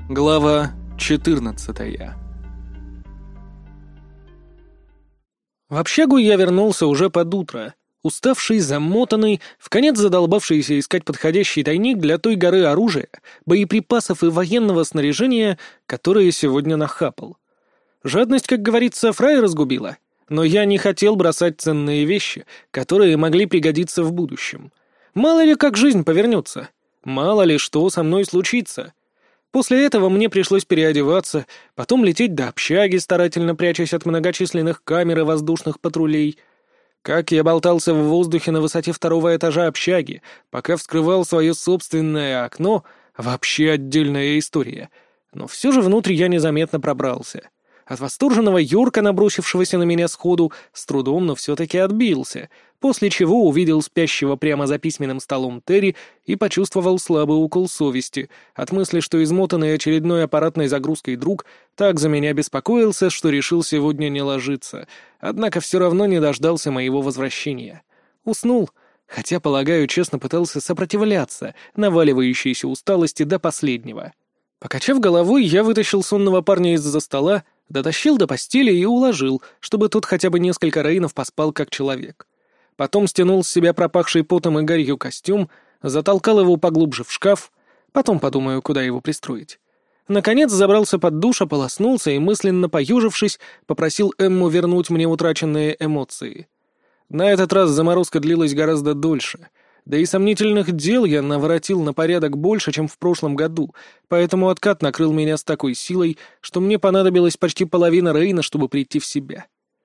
Глава 14. В общагу я вернулся уже под утро, уставший, замотанный, вконец задолбавшийся искать подходящий тайник для той горы оружия, боеприпасов и военного снаряжения, которые сегодня нахапал. Жадность, как говорится, фрая разгубила, но я не хотел бросать ценные вещи, которые могли пригодиться в будущем. Мало ли как жизнь повернется, мало ли что со мной случится. После этого мне пришлось переодеваться, потом лететь до общаги, старательно прячась от многочисленных камер и воздушных патрулей. Как я болтался в воздухе на высоте 2-го этажа общаги, пока вскрывал свое собственное окно, вообще отдельная история. Но все же внутрь я незаметно пробрался. От восторженного Йорка, набросившегося на меня сходу, с трудом, но все-таки отбился, после чего увидел спящего прямо за письменным столом Терри и почувствовал слабый укол совести от мысли, что измотанный очередной аппаратной загрузкой друг так за меня беспокоился, что решил сегодня не ложиться, однако все равно не дождался моего возвращения. Уснул, хотя, полагаю, честно пытался сопротивляться наваливающейся усталости до последнего. Покачав головой, я вытащил сонного парня из-за стола, дотащил до постели и уложил, чтобы тот хотя бы несколько рейнов поспал как человек. Потом стянул с себя пропахший потом и гарью костюм, затолкал его поглубже в шкаф, потом подумаю, куда его пристроить. Наконец забрался под душ, ополоснулся и, мысленно поюжившись, попросил Эмму вернуть мне утраченные эмоции. На этот раз заморозка длилась гораздо дольше, да и сомнительных дел я наворотил на порядок больше, чем в прошлом году, поэтому откат накрыл меня с такой силой, что мне понадобилось почти половина Рейна, чтобы прийти в себя.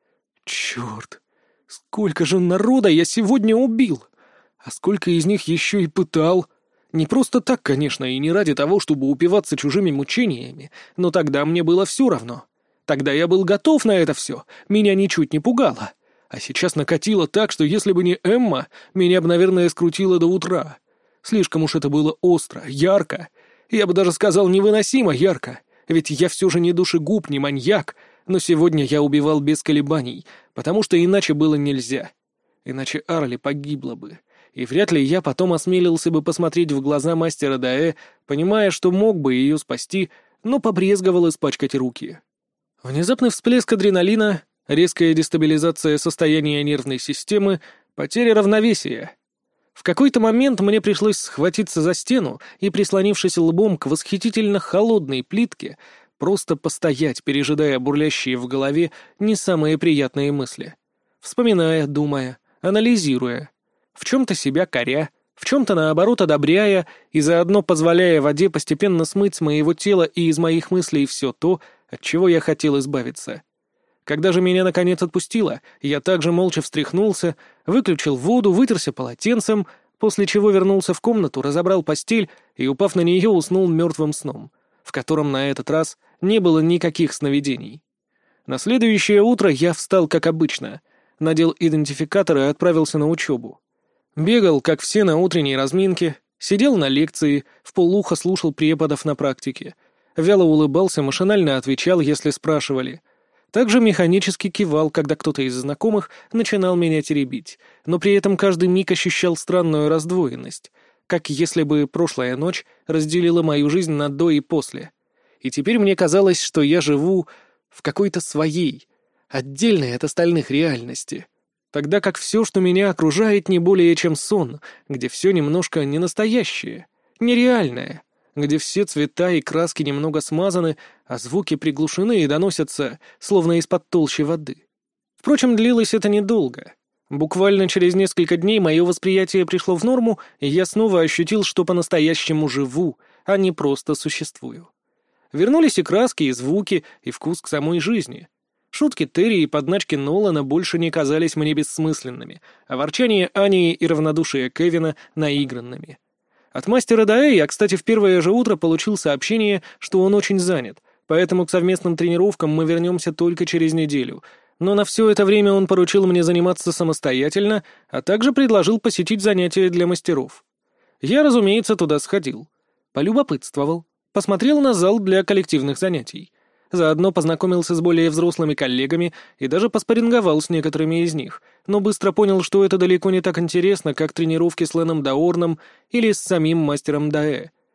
Черт! Сколько же народа я сегодня убил! А сколько из них еще и пытал! Не просто так, конечно, и не ради того, чтобы упиваться чужими мучениями, но тогда мне было все равно. Тогда я был готов на это все, меня ничуть не пугало. А сейчас накатило так, что если бы не Эмма, меня бы, наверное, скрутило до утра. Слишком уж это было остро, ярко. Я бы даже сказал, невыносимо ярко. Ведь я все же не душегуб, не маньяк. Но сегодня я убивал без колебаний, потому что иначе было нельзя. Иначе Арли погибла бы. И вряд ли я потом осмелился бы посмотреть в глаза мастера Даэ, понимая, что мог бы ее спасти, но побрезговал испачкать руки. Внезапный всплеск адреналина, резкая дестабилизация состояния нервной системы, потеря равновесия. В какой-то момент мне пришлось схватиться за стену и, прислонившись лбом к восхитительно холодной плитке, просто постоять, пережидая бурлящие в голове не самые приятные мысли. Вспоминая, думая, анализируя. В чем-то себя коря, в чем-то, наоборот, одобряя и заодно позволяя воде постепенно смыть с моего тела и из моих мыслей все то, от чего я хотел избавиться. Когда же меня наконец отпустило, я также молча встряхнулся, выключил воду, вытерся полотенцем, после чего вернулся в комнату, разобрал постель и, упав на нее, уснул мертвым сном, в котором на этот раз не было никаких сновидений. На следующее утро я встал как обычно, надел идентификатор и отправился на учебу. Бегал, как все, на утренней разминке, сидел на лекции, вполуха слушал преподов на практике, вяло улыбался, машинально отвечал, если спрашивали. Также механически кивал, когда кто-то из знакомых начинал меня теребить, но при этом каждый миг ощущал странную раздвоенность, как если бы прошлая ночь разделила мою жизнь на до и после. И теперь мне казалось, что я живу в какой-то своей, отдельной от остальных реальности, тогда как все, что меня окружает, не более чем сон, где все немножко ненастоящее, нереальное, где все цвета и краски немного смазаны, а звуки приглушены и доносятся, словно из-под толщи воды. Впрочем, длилось это недолго. Буквально через несколько дней мое восприятие пришло в норму, и я снова ощутил, что по-настоящему живу, а не просто существую. Вернулись и краски, и звуки, и вкус к самой жизни. Шутки Терри и подначки Нолана больше не казались мне бессмысленными, а ворчание Ани и равнодушие Кевина — наигранными. От мастера Даэ я, кстати, в первое же утро получил сообщение, что он очень занят, поэтому к совместным тренировкам мы вернемся только через неделю. Но на все это время он поручил мне заниматься самостоятельно, а также предложил посетить занятия для мастеров. Я, разумеется, туда сходил. Полюбопытствовал, посмотрел на зал для коллективных занятий. Заодно познакомился с более взрослыми коллегами и даже поспарринговал с некоторыми из них, но быстро понял, что это далеко не так интересно, как тренировки с Леном Даорном или с самим мастером Даэ.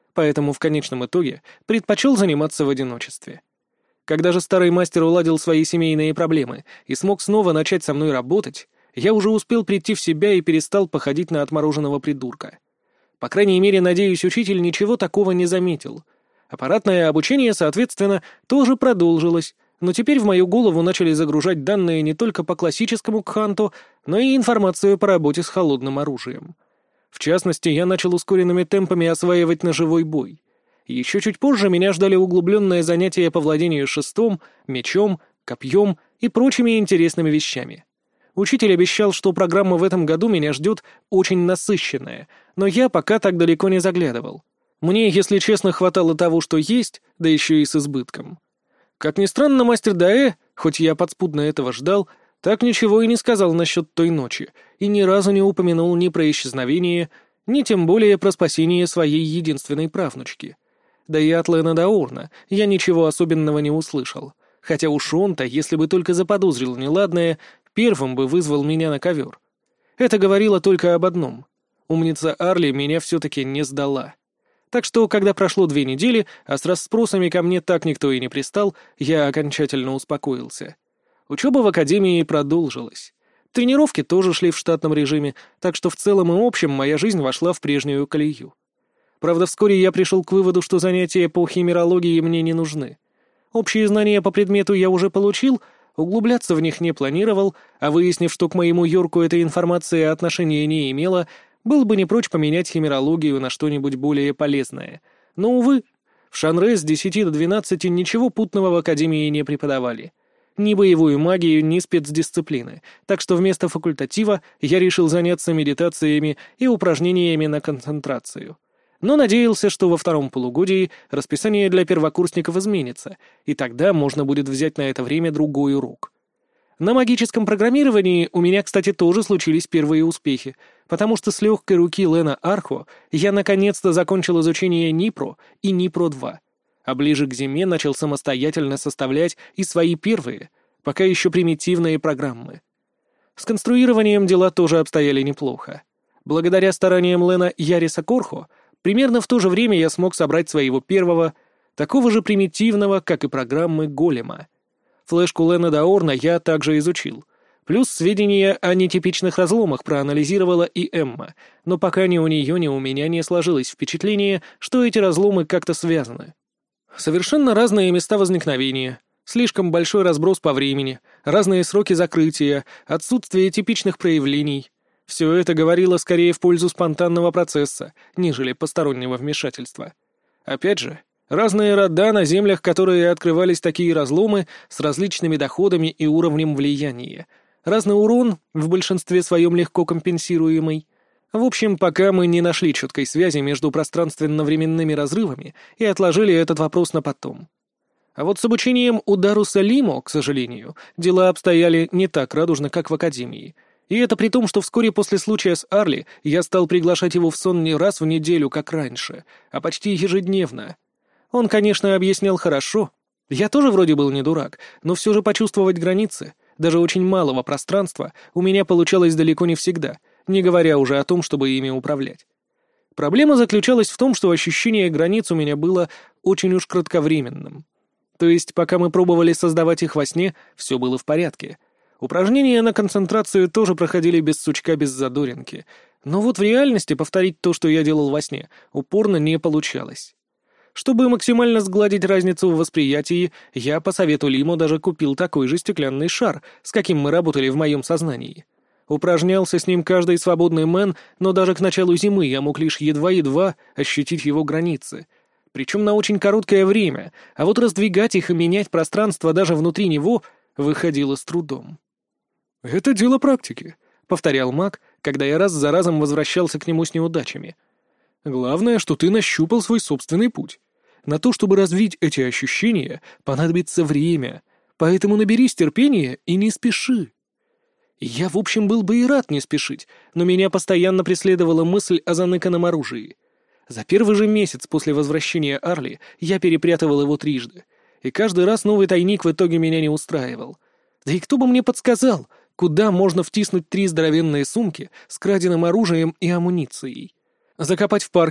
поэтому в конечном итоге предпочел заниматься в одиночестве. Когда же старый мастер уладил свои семейные проблемы и смог снова начать со мной работать, я уже успел прийти в себя и перестал походить на отмороженного придурка. По крайней мере, надеюсь, учитель ничего такого не заметил. Аппаратное обучение, соответственно, тоже продолжилось, но теперь в мою голову начали загружать данные не только по классическому кханту, но и информацию по работе с холодным оружием. В частности, я начал ускоренными темпами осваивать ножевой бой. Еще чуть позже меня ждали углубленные занятия по владению шестом, мечом, копьем и прочими интересными вещами. Учитель обещал, что программа в этом году меня ждет очень насыщенная, но я пока так далеко не заглядывал. Мне, если честно, хватало того, что есть, да еще и с избытком. Как ни странно, мастер Даэ, хоть я подспудно этого ждал, так ничего и не сказал насчет той ночи, и ни разу не упомянул ни про исчезновение, ни тем более про спасение своей единственной правнучки. Да и от Лена Даорна я ничего особенного не услышал, хотя уж он-то, если бы только заподозрил неладное, первым бы вызвал меня на ковер. Это говорило только об одном. Умница Арли меня все-таки не сдала. Так что, когда прошло 2 недели, а с расспросами ко мне так никто и не пристал, я окончательно успокоился. Учеба в академии продолжилась. Тренировки тоже шли в штатном режиме, так что в целом и общем моя жизнь вошла в прежнюю колею. Правда, вскоре я пришел к выводу, что занятия по химерологии мне не нужны. Общие знания по предмету я уже получил, углубляться в них не планировал, а выяснив, что к моему Йорку эта информация отношения не имела, был бы не прочь поменять химерологию на что-нибудь более полезное. Но, увы, в Шанре с 10 до 12 ничего путного в академии не преподавали. Ни боевую магию, ни спецдисциплины, так что вместо факультатива я решил заняться медитациями и упражнениями на концентрацию. Но надеялся, что во втором полугодии расписание для первокурсников изменится, и тогда можно будет взять на это время другой урок. На магическом программировании у меня, кстати, тоже случились первые успехи, потому что с легкой руки Лена Архо я наконец-то закончил изучение Нипро и Нипро-2, а ближе к зиме начал самостоятельно составлять и свои первые, пока еще примитивные программы. С конструированием дела тоже обстояли неплохо. Благодаря стараниям Лена Яриса Корхо примерно в то же время я смог собрать своего первого, такого же примитивного, как и программы, голема. Флешку Лена Даорна я также изучил. Плюс сведения о нетипичных разломах проанализировала и Эмма, но пока ни у нее, ни у меня не сложилось впечатление, что эти разломы как-то связаны. Совершенно разные места возникновения, слишком большой разброс по времени, разные сроки закрытия, отсутствие типичных проявлений. Все это говорило скорее в пользу спонтанного процесса, нежели постороннего вмешательства. Опять же, разные рода на землях, которые открывались такие разломы с различными доходами и уровнем влияния. Разный урон, в большинстве своем легко компенсируемый. В общем, пока мы не нашли четкой связи между пространственно-временными разрывами и отложили этот вопрос на потом. А вот с обучением Ударуса Лимо, к сожалению, дела обстояли не так радужно, как в академии. И это при том, что вскоре после случая с Арли я стал приглашать его в сон не раз в неделю, как раньше, а почти ежедневно. Он, конечно, объяснял хорошо. Я тоже вроде был не дурак, но все же почувствовать границы, даже очень малого пространства, у меня получалось далеко не всегда, не говоря уже о том, чтобы ими управлять. Проблема заключалась в том, что ощущение границ у меня было очень уж кратковременным. То есть, пока мы пробовали создавать их во сне, все было в порядке. Упражнения на концентрацию тоже проходили без сучка, без задоринки. Но вот в реальности повторить то, что я делал во сне, упорно не получалось. Чтобы максимально сгладить разницу в восприятии, я по совету Лимо даже купил такой же стеклянный шар, с каким мы работали в моем сознании. Упражнялся с ним каждый свободный мэн, но даже к началу зимы я мог лишь едва-едва ощутить его границы. Причем на очень короткое время, а вот раздвигать их и менять пространство даже внутри него выходило с трудом. «Это дело практики», — повторял маг, когда я раз за разом возвращался к нему с неудачами. «Главное, что ты нащупал свой собственный путь. На то, чтобы развить эти ощущения, понадобится время, поэтому наберись терпения и не спеши». Я, в общем, был бы и рад не спешить, но меня постоянно преследовала мысль о заныканном оружии. За первый же месяц после возвращения Арли я перепрятывал его трижды, и каждый раз новый тайник в итоге меня не устраивал. Да и кто бы мне подсказал, куда можно втиснуть 3 здоровенные сумки с краденым оружием и амуницией? Закопать в парке?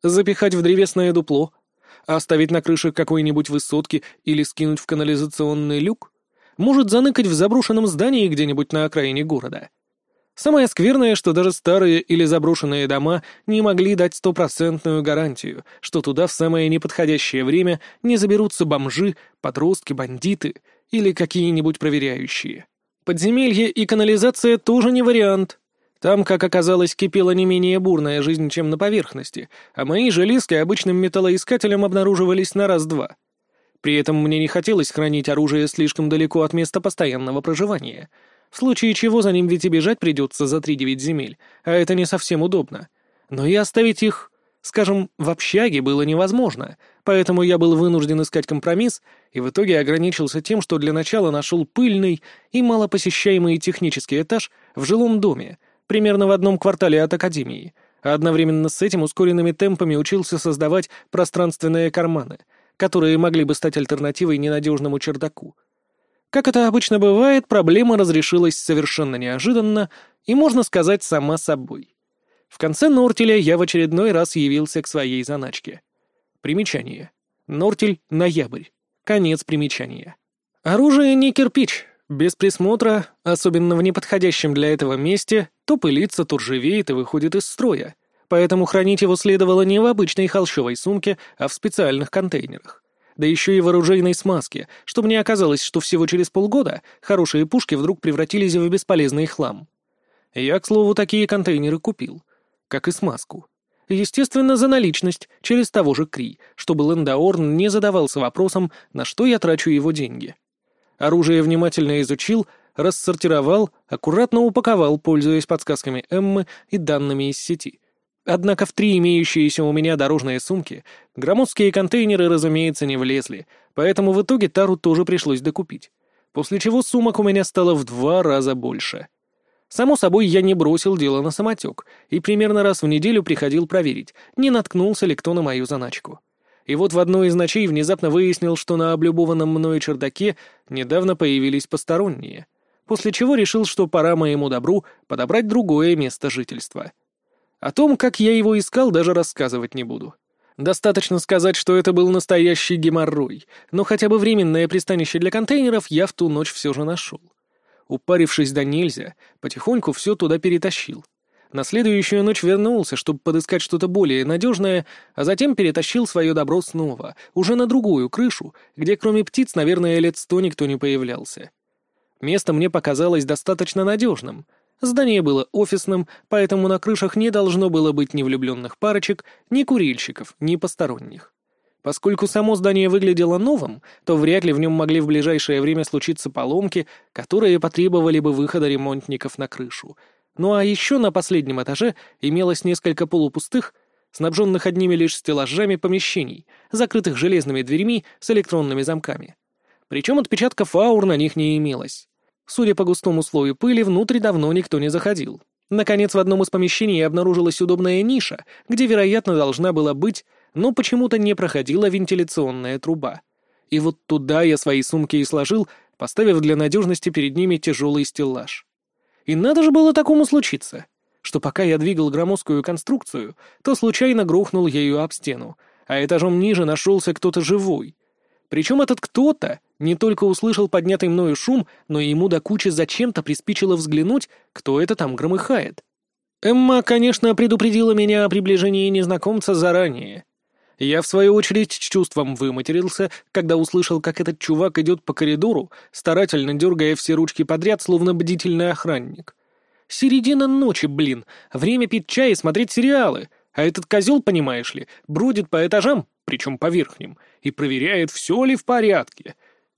Запихать в древесное дупло? Оставить на крыше какой-нибудь высотки или скинуть в канализационный люк? Может, заныкать в заброшенном здании где-нибудь на окраине города? Самое скверное, что даже старые или заброшенные дома не могли дать стопроцентную гарантию, что туда в самое неподходящее время не заберутся бомжи, подростки, бандиты или какие-нибудь проверяющие. Подземелье и канализация тоже не вариант. Там, как оказалось, кипела не менее бурная жизнь, чем на поверхности, а мои железки обычным металлоискателем обнаруживались на раз-два. При этом мне не хотелось хранить оружие слишком далеко от места постоянного проживания — в случае чего за ним ведь и бежать придется за 3-9 земель, а это не совсем удобно. Но и оставить их, скажем, в общаге было невозможно, поэтому я был вынужден искать компромисс и в итоге ограничился тем, что для начала нашел пыльный и малопосещаемый технический этаж в жилом доме, примерно в одном квартале от академии, а одновременно с этим ускоренными темпами учился создавать пространственные карманы, которые могли бы стать альтернативой ненадежному чердаку. Как это обычно бывает, проблема разрешилась совершенно неожиданно и, можно сказать, сама собой. В конце Нортеля я в очередной раз явился к своей заначке. Примечание. Нортель, ноябрь. Конец примечания. Оружие не кирпич. Без присмотра, особенно в неподходящем для этого месте, то пылится, то ржавеет и выходит из строя. Поэтому хранить его следовало не в обычной холщовой сумке, а в специальных контейнерах. Да еще и в оружейной смазке, чтобы не оказалось, что всего через полгода хорошие пушки вдруг превратились в бесполезный хлам. Я, к слову, такие контейнеры купил, как и смазку. Естественно, за наличность, через того же Кри, чтобы Лендаорн не задавался вопросом, на что я трачу его деньги. Оружие внимательно изучил, рассортировал, аккуратно упаковал, пользуясь подсказками Эммы и данными из сети. Однако в 3 имеющиеся у меня дорожные сумки громоздкие контейнеры, разумеется, не влезли, поэтому в итоге тару тоже пришлось докупить, после чего сумок у меня стало в 2 раза больше. Само собой, я не бросил дело на самотек и примерно раз в неделю приходил проверить, не наткнулся ли кто на мою заначку. И вот в одной из ночей внезапно выяснил, что на облюбованном мною чердаке недавно появились посторонние, после чего решил, что пора моему добру подобрать другое место жительства. О том, как я его искал, даже рассказывать не буду. Достаточно сказать, что это был настоящий геморрой, но хотя бы временное пристанище для контейнеров я в ту ночь все же нашел. Упарившись до нельзя, потихоньку все туда перетащил. На следующую ночь вернулся, чтобы подыскать что-то более надежное, а затем перетащил свое добро снова, уже на другую крышу, где кроме птиц, наверное, лет 100 никто не появлялся. Место мне показалось достаточно надежным. Здание было офисным, поэтому на крышах не должно было быть ни влюбленных парочек, ни курильщиков, ни посторонних. Поскольку само здание выглядело новым, то вряд ли в нем могли в ближайшее время случиться поломки, которые потребовали бы выхода ремонтников на крышу. Ну а еще на последнем этаже имелось несколько полупустых, снабженных одними лишь стеллажами помещений, закрытых железными дверьми с электронными замками. Причем отпечатков аур на них не имелось. Судя по густому слою пыли, внутрь давно никто не заходил. Наконец, в одном из помещений обнаружилась удобная ниша, где, вероятно, должна была быть, но почему-то не проходила вентиляционная труба. И вот туда я свои сумки и сложил, поставив для надежности перед ними тяжелый стеллаж. И надо же было такому случиться, что пока я двигал громоздкую конструкцию, то случайно грохнул ею об стену, а этажом ниже нашелся кто-то живой. Причем этот кто-то не только услышал поднятый мною шум, но и ему до кучи зачем-то приспичило взглянуть, кто это там громыхает. Эмма, конечно, предупредила меня о приближении незнакомца заранее. Я, в свою очередь, с чувством выматерился, когда услышал, как этот чувак идет по коридору, старательно дергая все ручки подряд, словно бдительный охранник. Середина ночи, блин, время пить чай и смотреть сериалы, а этот козел, понимаешь ли, бродит по этажам, причем по верхним, и проверяет, все ли в порядке.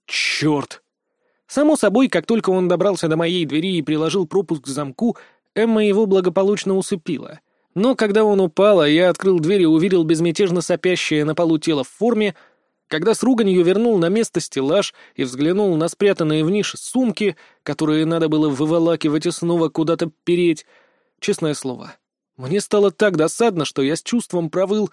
Черт! Само собой, как только он добрался до моей двери и приложил пропуск к замку, Эмма его благополучно усыпила. Но когда он упал, а я открыл дверь и увидел безмятежно сопящее на полу тело в форме, когда с руганью вернул на место стеллаж и взглянул на спрятанные в нише сумки, которые надо было выволакивать и снова куда-то переть, честное слово, мне стало так досадно, что я с чувством провыл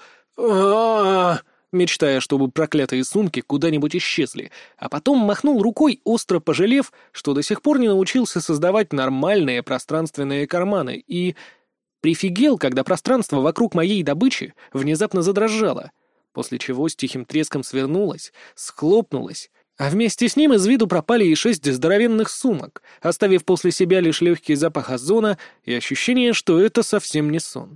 мечтая, чтобы проклятые сумки куда-нибудь исчезли, а потом махнул рукой, остро пожалев, что до сих пор не научился создавать нормальные пространственные карманы, и Прифигел, когда пространство вокруг моей добычи внезапно задрожало, после чего с тихим треском свернулось, схлопнулось, а вместе с ним из виду пропали и 6 здоровенных сумок, оставив после себя лишь легкий запах озона и ощущение, что это совсем не сон.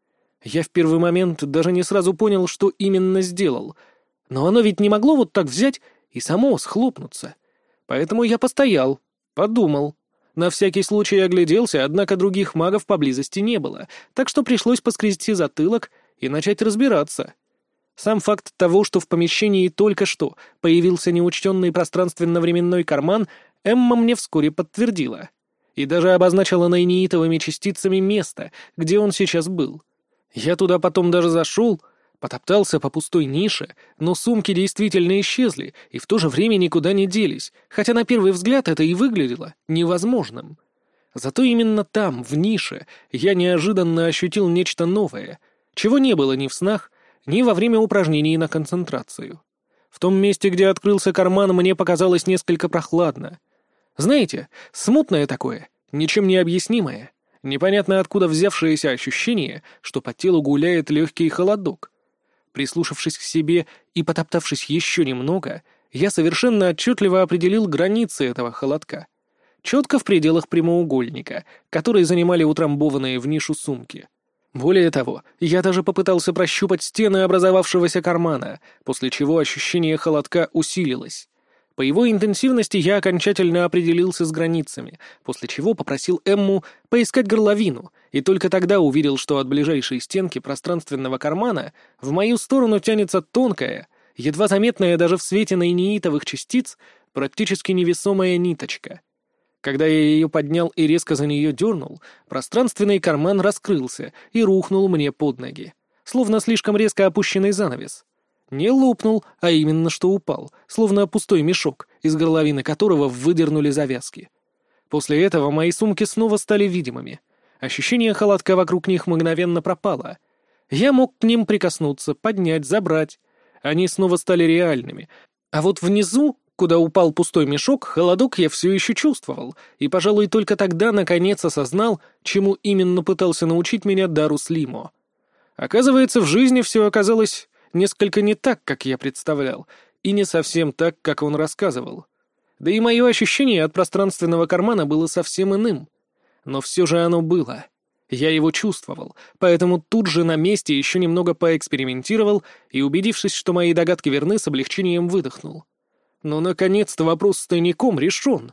Я в первый момент даже не сразу понял, что именно сделал, но оно ведь не могло вот так взять и само схлопнуться. Поэтому я постоял, подумал. На всякий случай огляделся, однако других магов поблизости не было, так что пришлось поскрести затылок и начать разбираться. Сам факт того, что в помещении только что появился неучтенный пространственно-временной карман, Эмма мне вскоре подтвердила. И даже обозначила наиниитовыми частицами место, где он сейчас был. Я туда потом даже зашел, потоптался по пустой нише, но сумки действительно исчезли и в то же время никуда не делись, хотя на первый взгляд это и выглядело невозможным. Зато именно там, в нише, я неожиданно ощутил нечто новое, чего не было ни в снах, ни во время упражнений на концентрацию. В том месте, где открылся карман, мне показалось несколько прохладно. Знаете, смутное такое, ничем не объяснимое, непонятно откуда взявшееся ощущение, что по телу гуляет легкий холодок. Прислушавшись к себе и потоптавшись еще немного, я совершенно отчетливо определил границы этого холодка. Четко в пределах прямоугольника, который занимали утрамбованные в нишу сумки. Более того, я даже попытался прощупать стены образовавшегося кармана, после чего ощущение холодка усилилось. По его интенсивности я окончательно определился с границами, после чего попросил Эмму поискать горловину, и только тогда увидел, что от ближайшей стенки пространственного кармана в мою сторону тянется тонкая, едва заметная даже в свете наиниитовых частиц, практически невесомая ниточка. Когда я ее поднял и резко за нее дернул, пространственный карман раскрылся и рухнул мне под ноги, словно слишком резко опущенный занавес. Не лопнул, а именно что упал, словно пустой мешок, из горловины которого выдернули завязки. После этого мои сумки снова стали видимыми. Ощущение холодка вокруг них мгновенно пропало. Я мог к ним прикоснуться, поднять, забрать. Они снова стали реальными. А вот внизу, куда упал пустой мешок, холодок я все еще чувствовал, и, пожалуй, только тогда наконец осознал, чему именно пытался научить меня Дарус Лимо. Оказывается, в жизни все оказалось несколько не так, как я представлял, и не совсем так, как он рассказывал. Да и мое ощущение от пространственного кармана было совсем иным. Но все же оно было. Я его чувствовал, поэтому тут же на месте еще немного поэкспериментировал и, убедившись, что мои догадки верны, с облегчением выдохнул. Но, наконец-то, вопрос с тайником решен.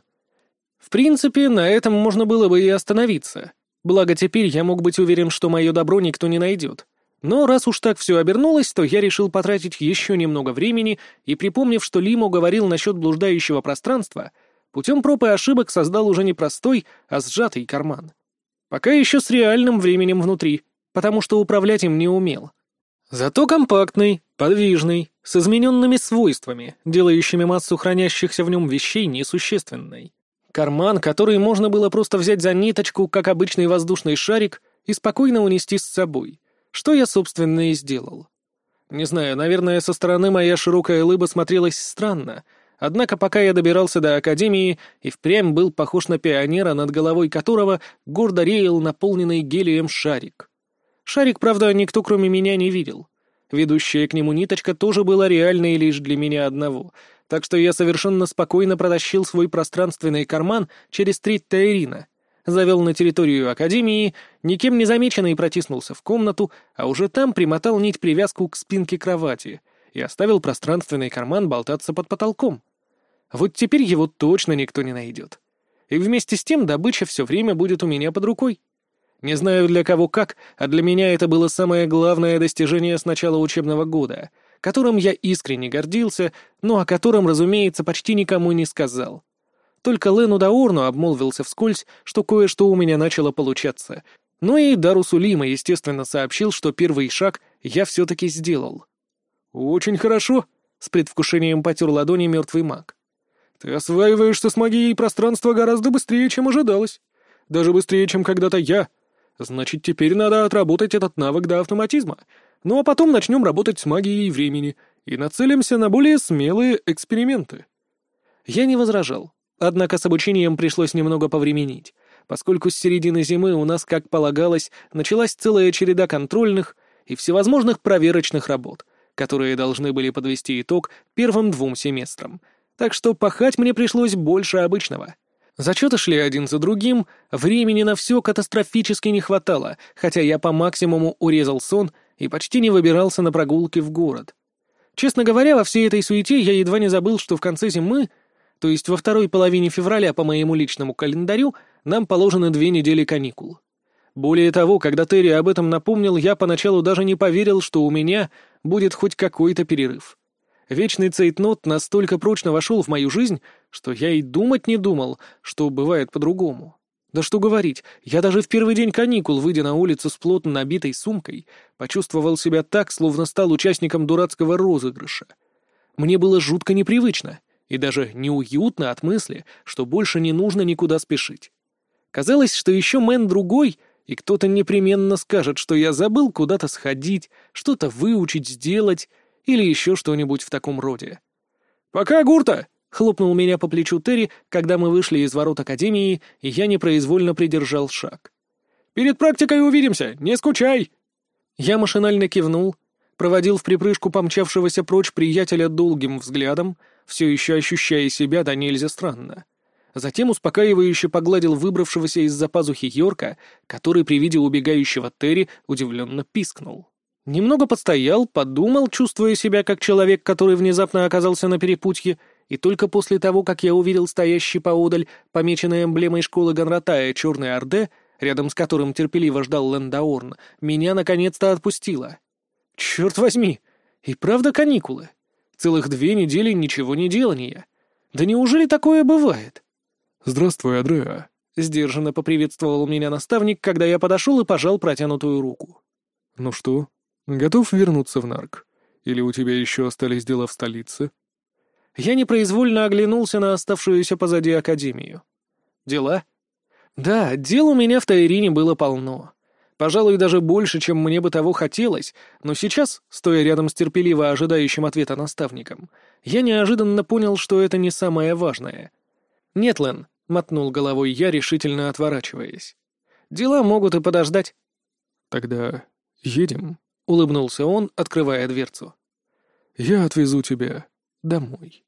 В принципе, на этом можно было бы и остановиться. Благо, теперь я мог быть уверен, что мое добро никто не найдет. Но раз уж так все обернулось, то я решил потратить еще немного времени и, припомнив, что Лимо говорил насчет блуждающего пространства, путем проб и ошибок создал уже не простой, а сжатый карман. Пока еще с реальным временем внутри, потому что управлять им не умел. Зато компактный, подвижный, с измененными свойствами, делающими массу хранящихся в нем вещей несущественной. Карман, который можно было просто взять за ниточку, как обычный воздушный шарик, и спокойно унести с собой. Что я, собственно, и сделал. Не знаю, наверное, со стороны моя широкая лыба смотрелась странно, однако пока я добирался до академии и впрямь был похож на пионера, над головой которого гордо реял наполненный гелием шарик. Шарик, правда, никто кроме меня не видел. Ведущая к нему ниточка тоже была реальной лишь для меня одного, так что я совершенно спокойно протащил свой пространственный карман через треть Таирина, завел на территорию академии, никем не замеченный протиснулся в комнату, а уже там примотал нить-привязку к спинке кровати и оставил пространственный карман болтаться под потолком. Вот теперь его точно никто не найдет. И вместе с тем добыча все время будет у меня под рукой. Не знаю для кого как, а для меня это было самое главное достижение с начала учебного года, которым я искренне гордился, но о котором, разумеется, почти никому не сказал. Только Лену Даурну обмолвился вскользь, что кое-что у меня начало получаться. Ну и Дарусу Лимо, естественно, сообщил, что первый шаг я все-таки сделал. «Очень хорошо», — с предвкушением потер ладони мертвый маг. «Ты осваиваешься с магией пространства гораздо быстрее, чем ожидалось. Даже быстрее, чем когда-то я. Значит, теперь надо отработать этот навык до автоматизма. Ну а потом начнем работать с магией времени и нацелимся на более смелые эксперименты». Я не возражал. Однако с обучением пришлось немного повременить. поскольку с середины зимы у нас, как полагалось, началась целая череда контрольных и всевозможных проверочных работ, которые должны были подвести итог первым 2 семестрам. Так что пахать мне пришлось больше обычного. Зачеты шли один за другим, времени на все катастрофически не хватало, хотя я по максимуму урезал сон и почти не выбирался на прогулки в город. Честно говоря, во всей этой суете я едва не забыл, что в конце зимы, то есть во второй половине февраля по моему личному календарю, нам положены 2 недели каникул. Более того, когда Терри об этом напомнил, я поначалу даже не поверил, что у меня будет хоть какой-то перерыв. Вечный цейтнот настолько прочно вошел в мою жизнь, что я и думать не думал, что бывает по-другому. Да что говорить, я даже в первый день каникул, выйдя на улицу с плотно набитой сумкой, почувствовал себя так, словно стал участником дурацкого розыгрыша. Мне было жутко непривычно и даже неуютно от мысли, что больше не нужно никуда спешить. Казалось, что еще Мэн другой, и кто-то непременно скажет, что я забыл куда-то сходить, что-то выучить, сделать или еще что-нибудь в таком роде. «Пока, Гурта!» — хлопнул меня по плечу Терри, когда мы вышли из ворот академии, и я непроизвольно придержал шаг. «Перед практикой увидимся, не скучай!» Я машинально кивнул, проводил в припрыжку помчавшегося прочь приятеля долгим взглядом, все еще ощущая себя да нельзя странно. Затем успокаивающе погладил выбравшегося из-за пазухи Йорка, который при виде убегающего Терри удивленно пискнул. Немного постоял, подумал, чувствуя себя как человек, который внезапно оказался на перепутье, и только после того, как я увидел стоящий поодаль, помеченный эмблемой школы Ганратая черный Орде, рядом с которым терпеливо ждал Лендаорн, меня наконец-то отпустило. Черт возьми! И правда каникулы? Целых 2 недели ничего не делания. Да неужели такое бывает? «Здравствуй, Адреа», — сдержанно поприветствовал меня наставник, когда я подошел и пожал протянутую руку. «Ну что, готов вернуться в Нарк? Или у тебя еще остались дела в столице?» Я непроизвольно оглянулся на оставшуюся позади академию. «Дела?» «Да, дел у меня в Таирине было полно. Пожалуй, даже больше, чем мне бы того хотелось, но сейчас, стоя рядом с терпеливо ожидающим ответа наставником, я неожиданно понял, что это не самое важное. «Нет, Лен», — мотнул головой я, решительно отворачиваясь. «Дела могут и подождать». «Тогда едем», — улыбнулся он, открывая дверцу. «Я отвезу тебя домой».